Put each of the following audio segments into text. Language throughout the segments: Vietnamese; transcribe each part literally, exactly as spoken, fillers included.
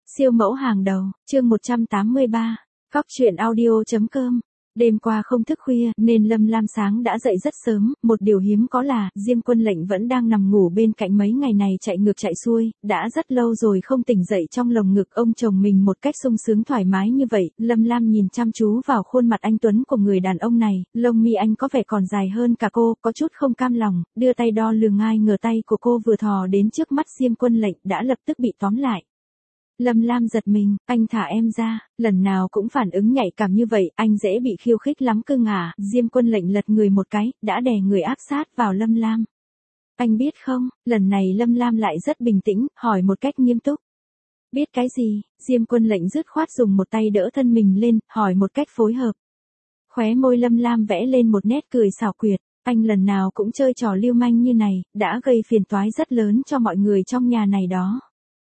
Siêu mẫu hàng đầu, chương một trăm tám mươi ba, Cóc truyện audio chấm com. Đêm qua không thức khuya, nên Lâm Lam sáng đã dậy rất sớm, một điều hiếm có là, Diêm Quân Lệnh vẫn đang nằm ngủ bên cạnh mấy ngày này chạy ngược chạy xuôi, đã rất lâu rồi không tỉnh dậy trong lồng ngực ông chồng mình một cách sung sướng thoải mái như vậy. Lâm Lam nhìn chăm chú vào khuôn mặt anh tuấn của người đàn ông này, lông mi anh có vẻ còn dài hơn cả cô, có chút không cam lòng, đưa tay đo lường, ai ngờ tay của cô vừa thò đến trước mắt Diêm Quân Lệnh đã lập tức bị tóm lại. Lâm Lam giật mình, anh thả em ra, lần nào cũng phản ứng nhạy cảm như vậy, anh dễ bị khiêu khích lắm cơ à. Diêm Quân Lệnh lật người một cái, đã đè người áp sát vào Lâm Lam. Anh biết không, lần này Lâm Lam lại rất bình tĩnh, hỏi một cách nghiêm túc. Biết cái gì? Diêm Quân Lệnh dứt khoát dùng một tay đỡ thân mình lên, hỏi một cách phối hợp. Khóe môi Lâm Lam vẽ lên một nét cười xảo quyệt, anh lần nào cũng chơi trò lưu manh như này, đã gây phiền toái rất lớn cho mọi người trong nhà này đó.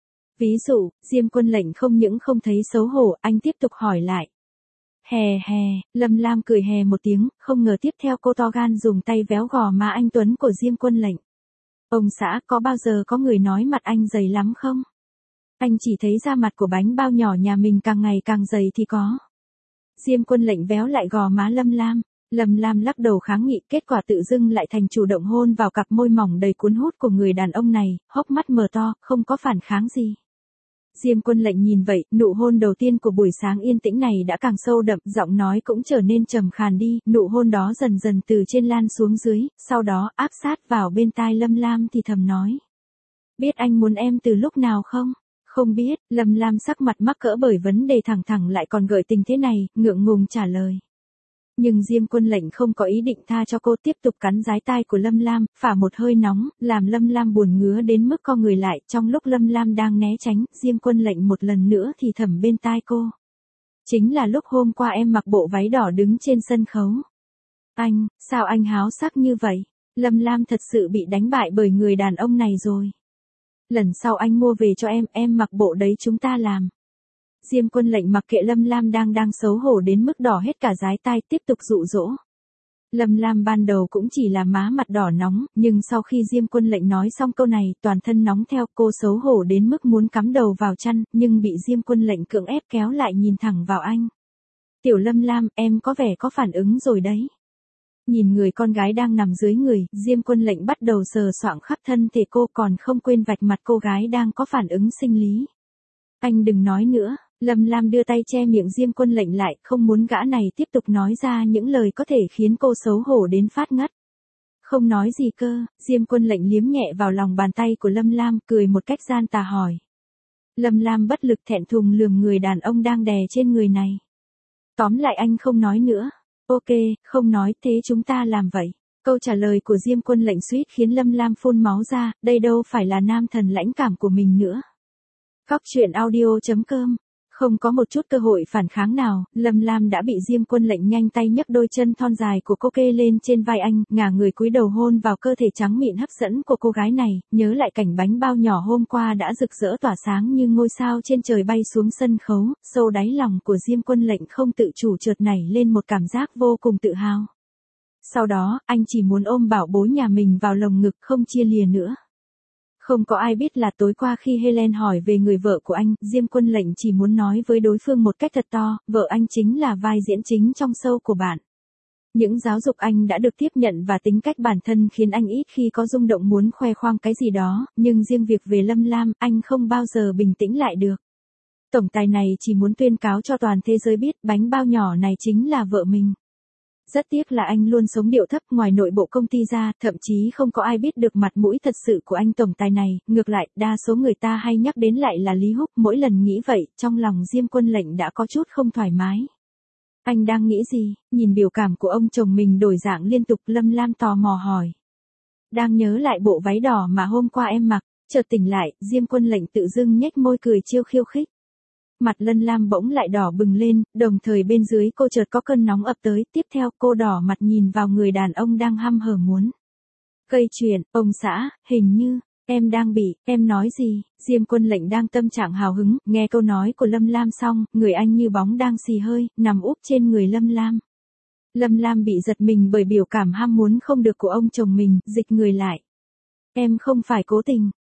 Ví dụ, Diêm Quân Lệnh không những không thấy xấu hổ, anh tiếp tục hỏi lại. Hè hè, Lâm Lam cười hè một tiếng, không ngờ tiếp theo cô to gan dùng tay véo gò má anh tuấn của Diêm Quân Lệnh. Ông xã, có bao giờ có người nói mặt anh dày lắm không? Anh chỉ thấy da mặt của bánh bao nhỏ nhà mình càng ngày càng dày thì có. Diêm Quân Lệnh véo lại gò má Lâm Lam. Lâm Lam lắc đầu kháng nghị, kết quả tự dưng lại thành chủ động hôn vào cặp môi mỏng đầy cuốn hút của người đàn ông này, hốc mắt mở to, không có phản kháng gì. Diêm Quân Lệnh nhìn vậy, nụ hôn đầu tiên của buổi sáng yên tĩnh này đã càng sâu đậm, giọng nói cũng trở nên trầm khàn đi, nụ hôn đó dần dần từ trên lan xuống dưới, sau đó áp sát vào bên tai Lâm Lam thì thầm nói. Biết anh muốn em từ lúc nào không? Không biết, Lâm Lam sắc mặt mắc cỡ bởi vấn đề thẳng thẳng lại còn gợi tình thế này, ngượng ngùng trả lời. Nhưng Diêm Quân Lệnh không có ý định tha cho cô, tiếp tục cắn dái tai của Lâm Lam, phả một hơi nóng, làm Lâm Lam buồn ngứa đến mức co người lại. Trong lúc Lâm Lam đang né tránh, Diêm Quân Lệnh một lần nữa thì thầm bên tai cô. Chính là lúc hôm qua em mặc bộ váy đỏ đứng trên sân khấu. Anh, sao anh háo sắc như vậy? Lâm Lam thật sự bị đánh bại bởi người đàn ông này rồi. Lần sau anh mua về cho em, em mặc bộ đấy chúng ta làm. Diêm Quân Lệnh mặc kệ Lâm Lam đang đang xấu hổ đến mức đỏ hết cả dái tai, tiếp tục dụ dỗ. Lâm Lam ban đầu cũng chỉ là má mặt đỏ nóng, nhưng sau khi Diêm Quân Lệnh nói xong câu này, toàn thân nóng theo, cô xấu hổ đến mức muốn cắm đầu vào chăn, nhưng bị Diêm Quân Lệnh cưỡng ép kéo lại nhìn thẳng vào anh. Tiểu Lâm Lam, em có vẻ có phản ứng rồi đấy. Nhìn người con gái đang nằm dưới người, Diêm Quân Lệnh bắt đầu sờ soạng khắp thân thể cô, còn không quên vạch mặt cô gái đang có phản ứng sinh lý. Anh đừng nói nữa. Lâm Lam đưa tay che miệng Diêm Quân Lệnh lại, không muốn gã này tiếp tục nói ra những lời có thể khiến cô xấu hổ đến phát ngất. Không nói gì cơ, Diêm Quân Lệnh liếm nhẹ vào lòng bàn tay của Lâm Lam, cười một cách gian tà hỏi. Lâm Lam bất lực thẹn thùng lườm người đàn ông đang đè trên người này. Tóm lại anh không nói nữa. Ok, không nói, thế chúng ta làm vậy. Câu trả lời của Diêm Quân Lệnh suýt khiến Lâm Lam phun máu ra, đây đâu phải là nam thần lãnh cảm của mình nữa. Cóc truyện audio chấm com. Không có một chút cơ hội phản kháng nào, Lâm Lam đã bị Diêm Quân Lệnh nhanh tay nhấc đôi chân thon dài của cô kê lên trên vai anh, ngả người cúi đầu hôn vào cơ thể trắng mịn hấp dẫn của cô gái này, nhớ lại cảnh bánh bao nhỏ hôm qua đã rực rỡ tỏa sáng như ngôi sao trên trời bay xuống sân khấu, sâu đáy lòng của Diêm Quân Lệnh không tự chủ chợt nảy lên một cảm giác vô cùng tự hào. Sau đó, anh chỉ muốn ôm bảo bối nhà mình vào lồng ngực không chia lìa nữa. Không có ai biết là tối qua khi Helen hỏi về người vợ của anh, Diêm Quân Lệnh chỉ muốn nói với đối phương một cách thật to, vợ anh chính là vai diễn chính trong show của bạn. Những giáo dục anh đã được tiếp nhận và tính cách bản thân khiến anh ít khi có rung động muốn khoe khoang cái gì đó, nhưng riêng việc về Lâm Lam, anh không bao giờ bình tĩnh lại được. Tổng tài này chỉ muốn tuyên cáo cho toàn thế giới biết bánh bao nhỏ này chính là vợ mình. Rất tiếc là anh luôn sống điệu thấp ngoài nội bộ công ty ra, thậm chí không có ai biết được mặt mũi thật sự của anh tổng tài này, ngược lại, đa số người ta hay nhắc đến lại là Lý Húc, mỗi lần nghĩ vậy, trong lòng Diêm Quân Lệnh đã có chút không thoải mái. Anh đang nghĩ gì? Nhìn biểu cảm của ông chồng mình đổi dạng liên tục, Lâm Lam tò mò hỏi. Đang nhớ lại bộ váy đỏ mà hôm qua em mặc, chợt tỉnh lại, Diêm Quân Lệnh tự dưng nhếch môi cười chiêu khiêu khích. Mặt Lâm Lam bỗng lại đỏ bừng lên, đồng thời bên dưới cô chợt có cơn nóng ập tới, tiếp theo cô đỏ mặt nhìn vào người đàn ông đang hăm hở muốn gây chuyện. Ông xã, hình như, em đang bị, em nói gì? Diêm Quân Lệnh đang tâm trạng hào hứng, nghe câu nói của Lâm Lam xong, người anh như bóng đang xì hơi, nằm úp trên người Lâm Lam. Lâm Lam bị giật mình bởi biểu cảm ham muốn không được của ông chồng mình, dịch người lại. Em không phải cố tình.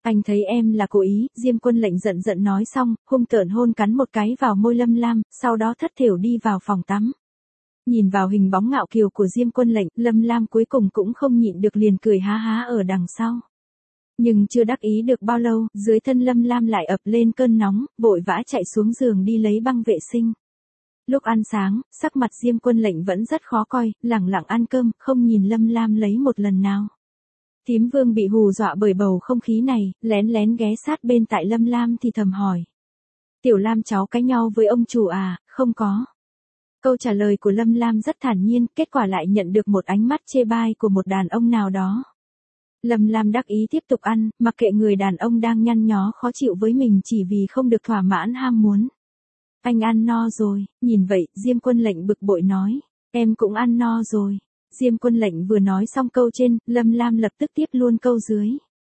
Anh thấy em là cố ý, Diêm Quân Lệnh giận giận nói xong, hung tợn hôn cắn một cái vào môi Lâm Lam, sau đó thất thểu đi vào phòng tắm. Nhìn vào hình bóng ngạo kiều của Diêm Quân Lệnh, Lâm Lam cuối cùng cũng không nhịn được liền cười há há ở đằng sau. Nhưng chưa đắc ý được bao lâu, dưới thân Lâm Lam lại ập lên cơn nóng, vội vã chạy xuống giường đi lấy băng vệ sinh. Lúc ăn sáng, sắc mặt Diêm Quân Lệnh vẫn rất khó coi, lẳng lặng ăn cơm, không nhìn Lâm Lam lấy một lần nào. Thím Vương bị hù dọa bởi bầu không khí này, lén lén ghé sát bên tại Lâm Lam thì thầm hỏi. Tiểu Lam cháu cãi nhau với ông chủ à, không có. Câu trả lời của Lâm Lam rất thản nhiên, kết quả lại nhận được một ánh mắt chê bai của một đàn ông nào đó. Lâm Lam đắc ý tiếp tục ăn, mặc kệ người đàn ông đang nhăn nhó khó chịu với mình chỉ vì không được thỏa mãn ham muốn. Anh ăn no rồi, nhìn vậy, Diêm Quân Lệnh bực bội nói, em cũng ăn no rồi. Diêm Quân Lệnh vừa nói xong câu trên, Lâm Lam lập tức tiếp luôn câu dưới.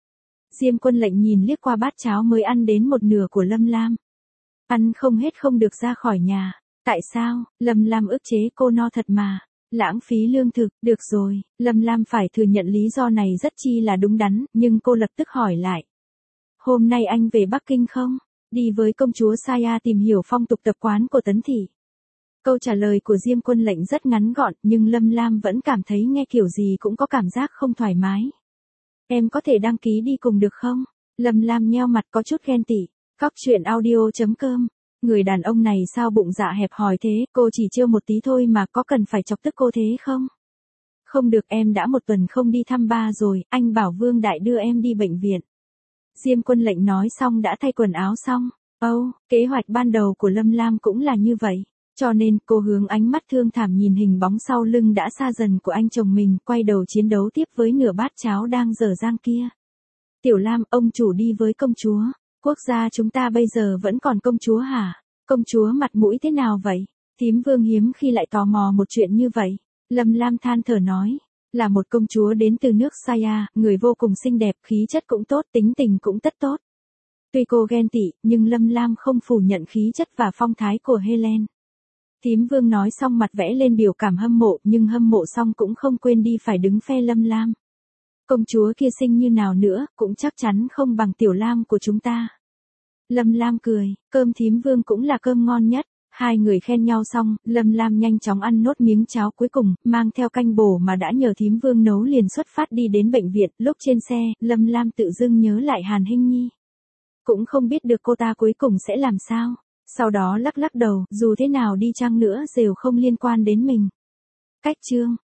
Diêm Quân Lệnh nhìn liếc qua bát cháo mới ăn đến một nửa của Lâm Lam. Ăn không hết không được ra khỏi nhà. Tại sao? Lâm Lam ức chế cô no thật mà. Lãng phí lương thực, được rồi, Lâm Lam phải thừa nhận lý do này rất chi là đúng đắn, nhưng cô lập tức hỏi lại. Hôm nay anh về Bắc Kinh không? Đi với công chúa Saya tìm hiểu phong tục tập quán của Tấn Thị. Câu trả lời của Diêm Quân Lệnh rất ngắn gọn, nhưng Lâm Lam vẫn cảm thấy nghe kiểu gì cũng có cảm giác không thoải mái. Em có thể đăng ký đi cùng được không? Lâm Lam nheo mặt có chút ghen tị. Cóc truyện audio chấm com. Người đàn ông này sao bụng dạ hẹp hòi thế, cô chỉ trêu một tí thôi mà có cần phải chọc tức cô thế không? Không được, em đã một tuần không đi thăm ba rồi, anh bảo Vương Đại đưa em đi bệnh viện. Diêm Quân Lệnh nói xong đã thay quần áo xong. Âu, oh, kế hoạch ban đầu của Lâm Lam cũng là như vậy. Cho nên, cô hướng ánh mắt thương thảm nhìn hình bóng sau lưng đã xa dần của anh chồng mình, quay đầu chiến đấu tiếp với nửa bát cháo đang dở dang kia. Tiểu Lam, ông chủ đi với công chúa. Quốc gia chúng ta bây giờ vẫn còn công chúa hả? Công chúa mặt mũi thế nào vậy? Thím Vương hiếm khi lại tò mò một chuyện như vậy. Lâm Lam than thở nói. Là một công chúa đến từ nước Saya, người vô cùng xinh đẹp, khí chất cũng tốt, tính tình cũng tất tốt. Tuy cô ghen tị, nhưng Lâm Lam không phủ nhận khí chất và phong thái của Helen. Thím Vương nói xong mặt vẽ lên biểu cảm hâm mộ, nhưng hâm mộ xong cũng không quên đi phải đứng phe Lâm Lam. Công chúa kia xinh như nào nữa, cũng chắc chắn không bằng Tiểu Lam của chúng ta. Lâm Lam cười, cơm thím Vương cũng là cơm ngon nhất. Hai người khen nhau xong, Lâm Lam nhanh chóng ăn nốt miếng cháo cuối cùng, mang theo canh bổ mà đã nhờ thím Vương nấu liền xuất phát đi đến bệnh viện. Lúc trên xe, Lâm Lam tự dưng nhớ lại Hàn Hinh Nhi. Cũng không biết được cô ta cuối cùng sẽ làm sao. Sau đó lắc lắc đầu, dù thế nào đi chăng nữa đều không liên quan đến mình. Cách chương